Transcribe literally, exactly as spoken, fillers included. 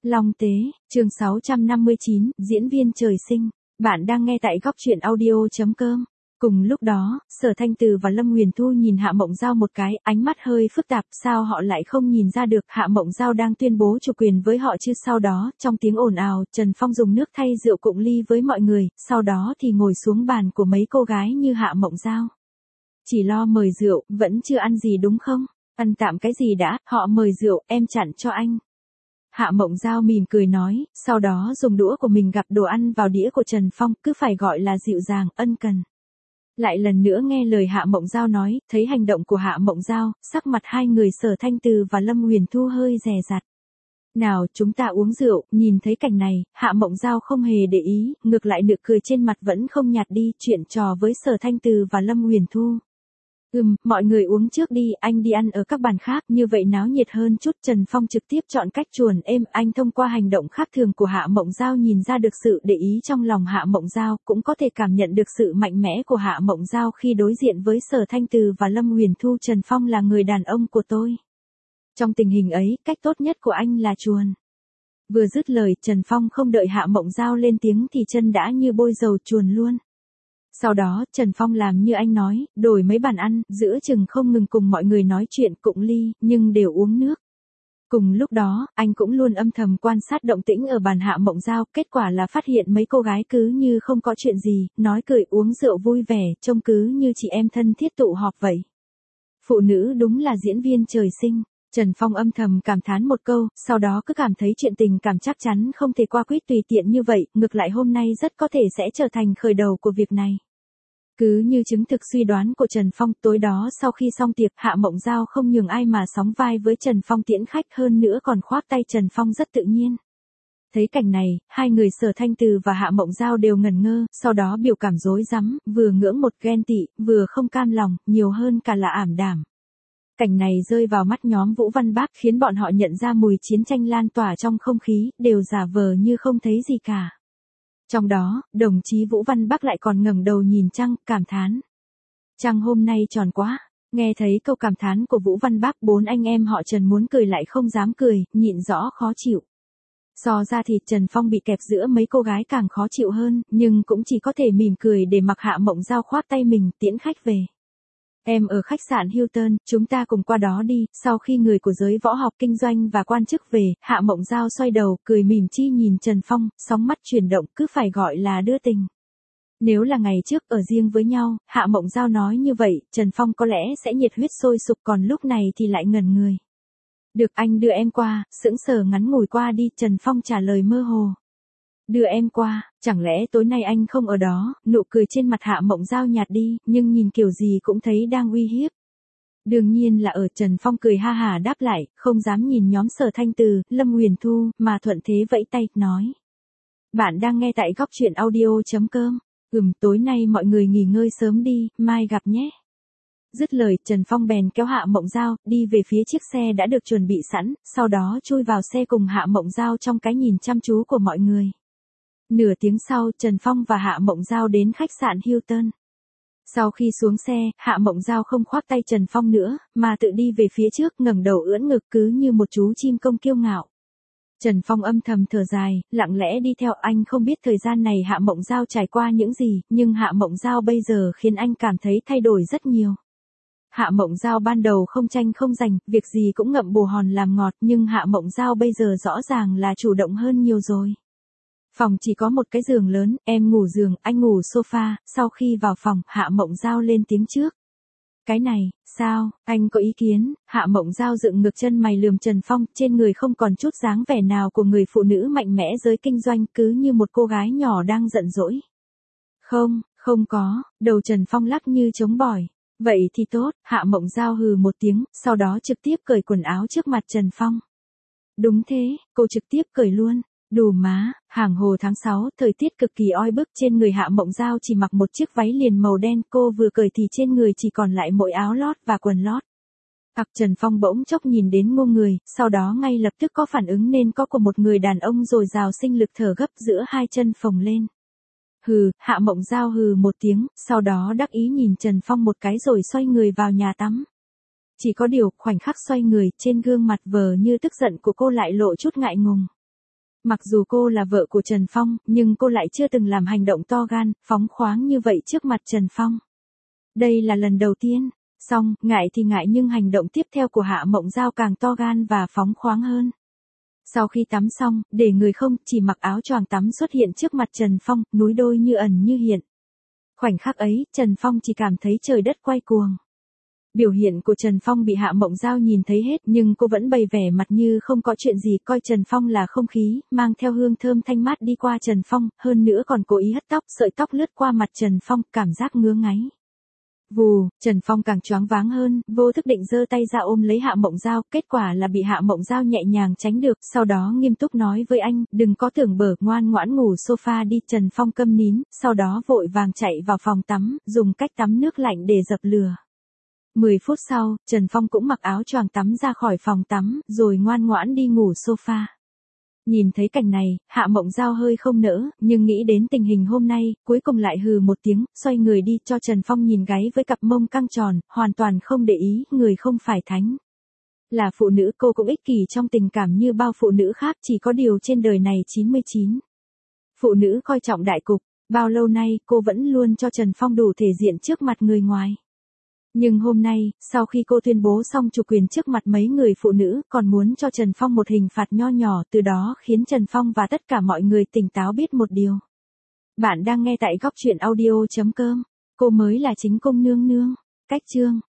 Long Tế, chương sáu trăm năm mươi chín, diễn viên trời sinh. Bạn đang nghe tại góc truyện audio chấm com. Cùng lúc đó, Sở Thanh Từ và Lâm Huyền Thu nhìn Hạ Mộng Giao một cái, ánh mắt hơi phức tạp, sao họ lại không nhìn ra được Hạ Mộng Giao đang tuyên bố chủ quyền với họ chứ. Sau đó, trong tiếng ồn ào, Trần Phong dùng nước thay rượu cụng ly với mọi người, sau đó thì ngồi xuống bàn của mấy cô gái như Hạ Mộng Giao. Chỉ lo mời rượu, vẫn chưa ăn gì đúng không? Ăn tạm cái gì đã, họ mời rượu, em chặn cho anh. Hạ Mộng Giao mỉm cười nói, sau đó dùng đũa của mình gắp đồ ăn vào đĩa của Trần Phong, cứ phải gọi là dịu dàng, ân cần. Lại lần nữa nghe lời Hạ Mộng Giao nói, thấy hành động của Hạ Mộng Giao, sắc mặt hai người Sở Thanh Từ và Lâm Huyền Thu hơi dè dặt. Nào, chúng ta uống rượu, nhìn thấy cảnh này, Hạ Mộng Giao không hề để ý, ngược lại nụ cười trên mặt vẫn không nhạt đi, chuyện trò với Sở Thanh Từ và Lâm Huyền Thu. Ừm, mọi người uống trước đi, anh đi ăn ở các bàn khác, như vậy náo nhiệt hơn chút. Trần Phong trực tiếp chọn cách chuồn êm, anh thông qua hành động khác thường của Hạ Mộng Giao nhìn ra được sự để ý trong lòng Hạ Mộng Giao, cũng có thể cảm nhận được sự mạnh mẽ của Hạ Mộng Giao khi đối diện với Sở Thanh Từ và Lâm Huyền Thu. Trần Phong là người đàn ông của tôi. Trong tình hình ấy, cách tốt nhất của anh là chuồn. Vừa dứt lời, Trần Phong không đợi Hạ Mộng Giao lên tiếng thì chân đã như bôi dầu chuồn luôn. Sau đó, Trần Phong làm như anh nói, đổi mấy bàn ăn, giữa chừng không ngừng cùng mọi người nói chuyện cụng ly, nhưng đều uống nước. Cùng lúc đó, anh cũng luôn âm thầm quan sát động tĩnh ở bàn Hạ Mộng Giao, kết quả là phát hiện mấy cô gái cứ như không có chuyện gì, nói cười uống rượu vui vẻ, trông cứ như chị em thân thiết tụ họp vậy. Phụ nữ đúng là diễn viên trời sinh. Trần Phong âm thầm cảm thán một câu, sau đó cứ cảm thấy chuyện tình cảm chắc chắn không thể qua quýt tùy tiện như vậy, ngược lại hôm nay rất có thể sẽ trở thành khởi đầu của việc này. Cứ như chứng thực suy đoán của Trần Phong, tối đó sau khi xong tiệc, Hạ Mộng Giao không nhường ai mà sóng vai với Trần Phong tiễn khách, hơn nữa còn khoác tay Trần Phong rất tự nhiên. Thấy cảnh này, hai người Sở Thanh Từ và Hạ Mộng Giao đều ngẩn ngơ, sau đó biểu cảm rối rắm, vừa ngưỡng một ghen tị, vừa không cam lòng, nhiều hơn cả là ảm đạm. Cảnh này rơi vào mắt nhóm Vũ Văn Bác khiến bọn họ nhận ra mùi chiến tranh lan tỏa trong không khí, đều giả vờ như không thấy gì cả. Trong đó, đồng chí Vũ Văn Bắc lại còn ngẩng đầu nhìn trăng, cảm thán. Trăng hôm nay tròn quá. Nghe thấy câu cảm thán của Vũ Văn Bắc, bốn anh em họ Trần muốn cười lại không dám cười, nhịn rõ khó chịu. So ra thì Trần Phong bị kẹp giữa mấy cô gái càng khó chịu hơn, nhưng cũng chỉ có thể mỉm cười để mặc Hạ Mộng Giao khoác tay mình tiễn khách về. Em ở khách sạn Hilton, chúng ta cùng qua đó đi. Sau khi người của giới võ học kinh doanh và quan chức về, Hạ Mộng Giao xoay đầu, cười mỉm chi nhìn Trần Phong, sóng mắt chuyển động, cứ phải gọi là đưa tình. Nếu là ngày trước ở riêng với nhau, Hạ Mộng Giao nói như vậy, Trần Phong có lẽ sẽ nhiệt huyết sôi sục, còn lúc này thì lại ngẩn người. Được, anh đưa em qua, sững sờ ngắn ngủi qua đi, Trần Phong trả lời mơ hồ. Đưa em qua, chẳng lẽ tối nay anh không ở đó? Nụ cười trên mặt Hạ Mộng Giao nhạt đi, nhưng nhìn kiểu gì cũng thấy đang uy hiếp. Đương nhiên là ở. Trần Phong cười ha hả đáp lại, không dám nhìn nhóm Sở Thanh Từ, Lâm Huyền Thu, mà thuận thế vẫy tay, nói. Bạn đang nghe tại góc truyện audio chấm com. Ừm, tối nay mọi người nghỉ ngơi sớm đi, mai gặp nhé. Dứt lời, Trần Phong bèn kéo Hạ Mộng Giao, đi về phía chiếc xe đã được chuẩn bị sẵn, sau đó chui vào xe cùng Hạ Mộng Giao trong cái nhìn chăm chú của mọi người. Nửa tiếng sau, Trần Phong và Hạ Mộng Giao đến khách sạn Hilton. Sau khi xuống xe, Hạ Mộng Giao không khoác tay Trần Phong nữa, mà tự đi về phía trước, ngẩng đầu ưỡn ngực cứ như một chú chim công kiêu ngạo. Trần Phong âm thầm thở dài, lặng lẽ đi theo. Anh không biết thời gian này Hạ Mộng Giao trải qua những gì, nhưng Hạ Mộng Giao bây giờ khiến anh cảm thấy thay đổi rất nhiều. Hạ Mộng Giao ban đầu không tranh không giành, việc gì cũng ngậm bồ hòn làm ngọt, nhưng Hạ Mộng Giao bây giờ rõ ràng là chủ động hơn nhiều rồi. Phòng chỉ có một cái giường lớn, em ngủ giường, anh ngủ sofa. Sau khi vào phòng, Hạ Mộng Giao lên tiếng trước. Cái này, sao, anh có ý kiến? Hạ Mộng Giao dựng ngược chân mày lườm Trần Phong, trên người không còn chút dáng vẻ nào của người phụ nữ mạnh mẽ giới kinh doanh, cứ như một cô gái nhỏ đang giận dỗi. Không, không có, đầu Trần Phong lắc như trống bỏi. Vậy thì tốt, Hạ Mộng Giao hừ một tiếng, sau đó trực tiếp cởi quần áo trước mặt Trần Phong. Đúng thế, cô trực tiếp cởi luôn. Đù má, hàng hồ tháng sáu, thời tiết cực kỳ oi bức, trên người Hạ Mộng Giao chỉ mặc một chiếc váy liền màu đen, cô vừa cởi thì trên người chỉ còn lại mỗi áo lót và quần lót. Ặc, Trần Phong bỗng chốc nhìn đến ngu người, sau đó ngay lập tức có phản ứng nên có của một người đàn ông dồi dào sinh lực thở gấp giữa hai chân phồng lên. Hừ, Hạ Mộng Giao hừ một tiếng, sau đó đắc ý nhìn Trần Phong một cái rồi xoay người vào nhà tắm. Chỉ có điều, khoảnh khắc xoay người, trên gương mặt vờ như tức giận của cô lại lộ chút ngại ngùng. Mặc dù cô là vợ của Trần Phong, nhưng cô lại chưa từng làm hành động to gan, phóng khoáng như vậy trước mặt Trần Phong. Đây là lần đầu tiên. Xong, ngại thì ngại nhưng hành động tiếp theo của Hạ Mộng Giao càng to gan và phóng khoáng hơn. Sau khi tắm xong, để người không chỉ mặc áo choàng tắm xuất hiện trước mặt Trần Phong, núi đôi như ẩn như hiện. Khoảnh khắc ấy, Trần Phong chỉ cảm thấy trời đất quay cuồng. Biểu hiện của Trần Phong bị Hạ Mộng Giao nhìn thấy hết nhưng cô vẫn bày vẻ mặt như không có chuyện gì, coi Trần Phong là không khí, mang theo hương thơm thanh mát đi qua Trần Phong, hơn nữa còn cố ý hất tóc, sợi tóc lướt qua mặt Trần Phong, cảm giác ngứa ngáy. Vù, Trần Phong càng choáng váng hơn, vô thức định giơ tay ra ôm lấy Hạ Mộng Giao, kết quả là bị Hạ Mộng Giao nhẹ nhàng tránh được, sau đó nghiêm túc nói với anh, đừng có tưởng bở, ngoan ngoãn ngủ sofa đi. Trần Phong câm nín, sau đó vội vàng chạy vào phòng tắm, dùng cách tắm nước lạnh để dập lửa. mười phút sau, Trần Phong cũng mặc áo choàng tắm ra khỏi phòng tắm, rồi ngoan ngoãn đi ngủ sofa. Nhìn thấy cảnh này, Hạ Mộng Giao hơi không nỡ, nhưng nghĩ đến tình hình hôm nay, cuối cùng lại hừ một tiếng, xoay người đi cho Trần Phong nhìn gáy với cặp mông căng tròn, hoàn toàn không để ý, người không phải thánh. Là phụ nữ cô cũng ích kỷ trong tình cảm như bao phụ nữ khác, chỉ có điều trên đời này chín mươi chín. Phụ nữ coi trọng đại cục, bao lâu nay cô vẫn luôn cho Trần Phong đủ thể diện trước mặt người ngoài. Nhưng hôm nay, sau khi cô tuyên bố xong chủ quyền trước mặt mấy người phụ nữ, còn muốn cho Trần Phong một hình phạt nho nhỏ, từ đó khiến Trần Phong và tất cả mọi người tỉnh táo biết một điều. Bạn đang nghe tại góc truyện audio chấm com. Cô mới là chính cung nương nương. Cách chương